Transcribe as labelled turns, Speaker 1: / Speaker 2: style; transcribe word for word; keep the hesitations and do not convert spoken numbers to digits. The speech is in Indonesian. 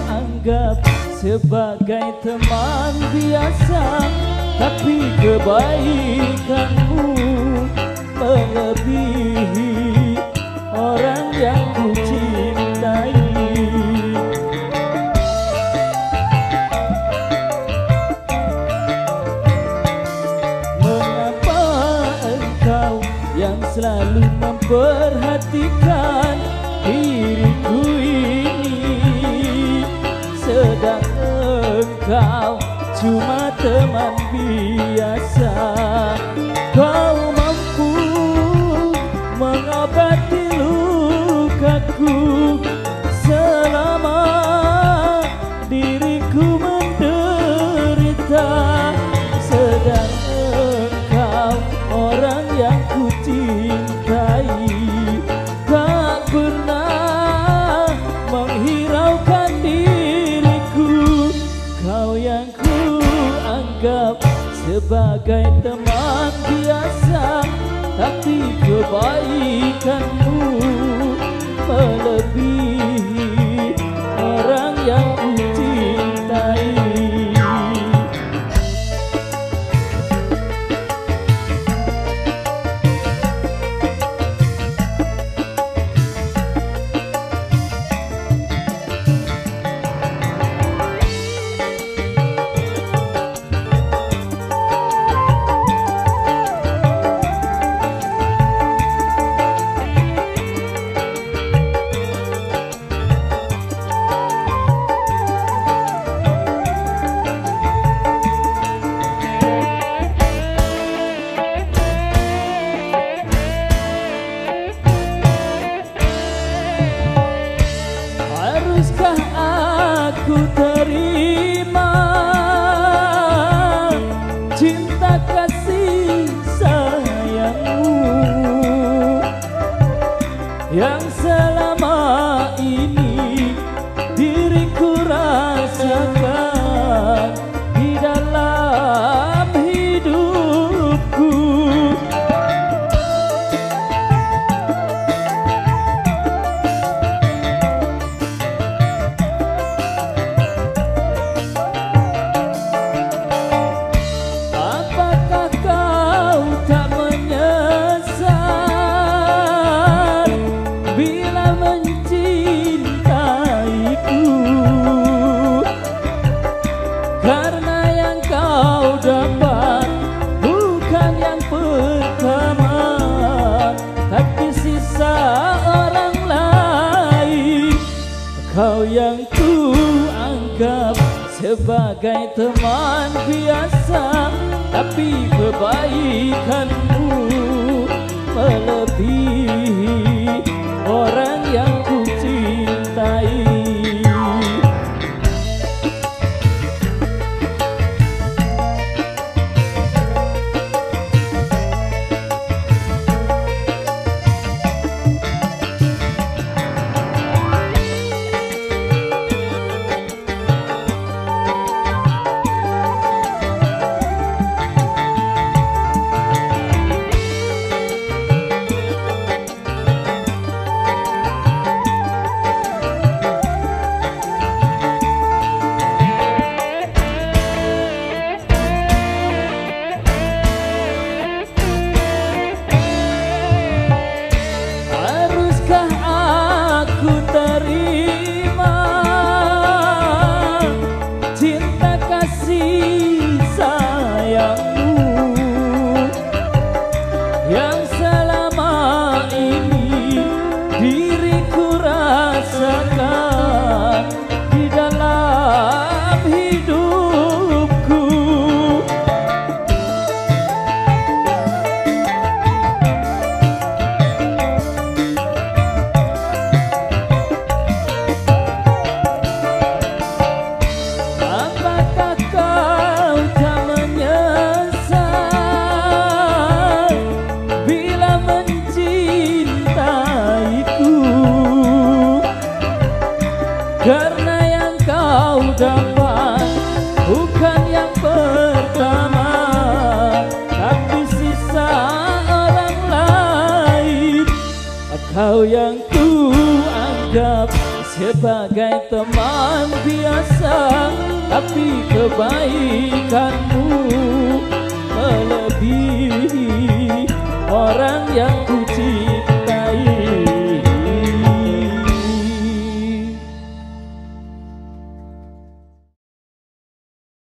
Speaker 1: anggap sebagai teman biasa, tapi kebaikanmu melebihi orang yang ku cintai. Mengapa engkau yang selalu memperhatikan diriku ini, sedang engkau cuma teman biasa? Kau mampu mengobati lukaku selama diriku menderita, sedang engkau orang yang ku cintai tak pernah menghiraukan diriku. Kau yang ku anggap sebagai teman biasa, tapi kebaikanmu melebihi orang yang ku cintai. Haruskah aku terima cinta kasih sayangmu yang selama ini diriku rasakan di dalam hidupku? Karena yang kau dapat bukan yang pertama, tapi sisa orang lain. Kau yang ku anggap sebagai teman biasa, tapi kebaikanmu melebihi orang yang ku cintai. Karena yang kau dapat bukan yang pertama, tapi sisa orang lain. Kau yang ku anggap sebagai teman biasa, tapi kebaikanmu melebihi orang yang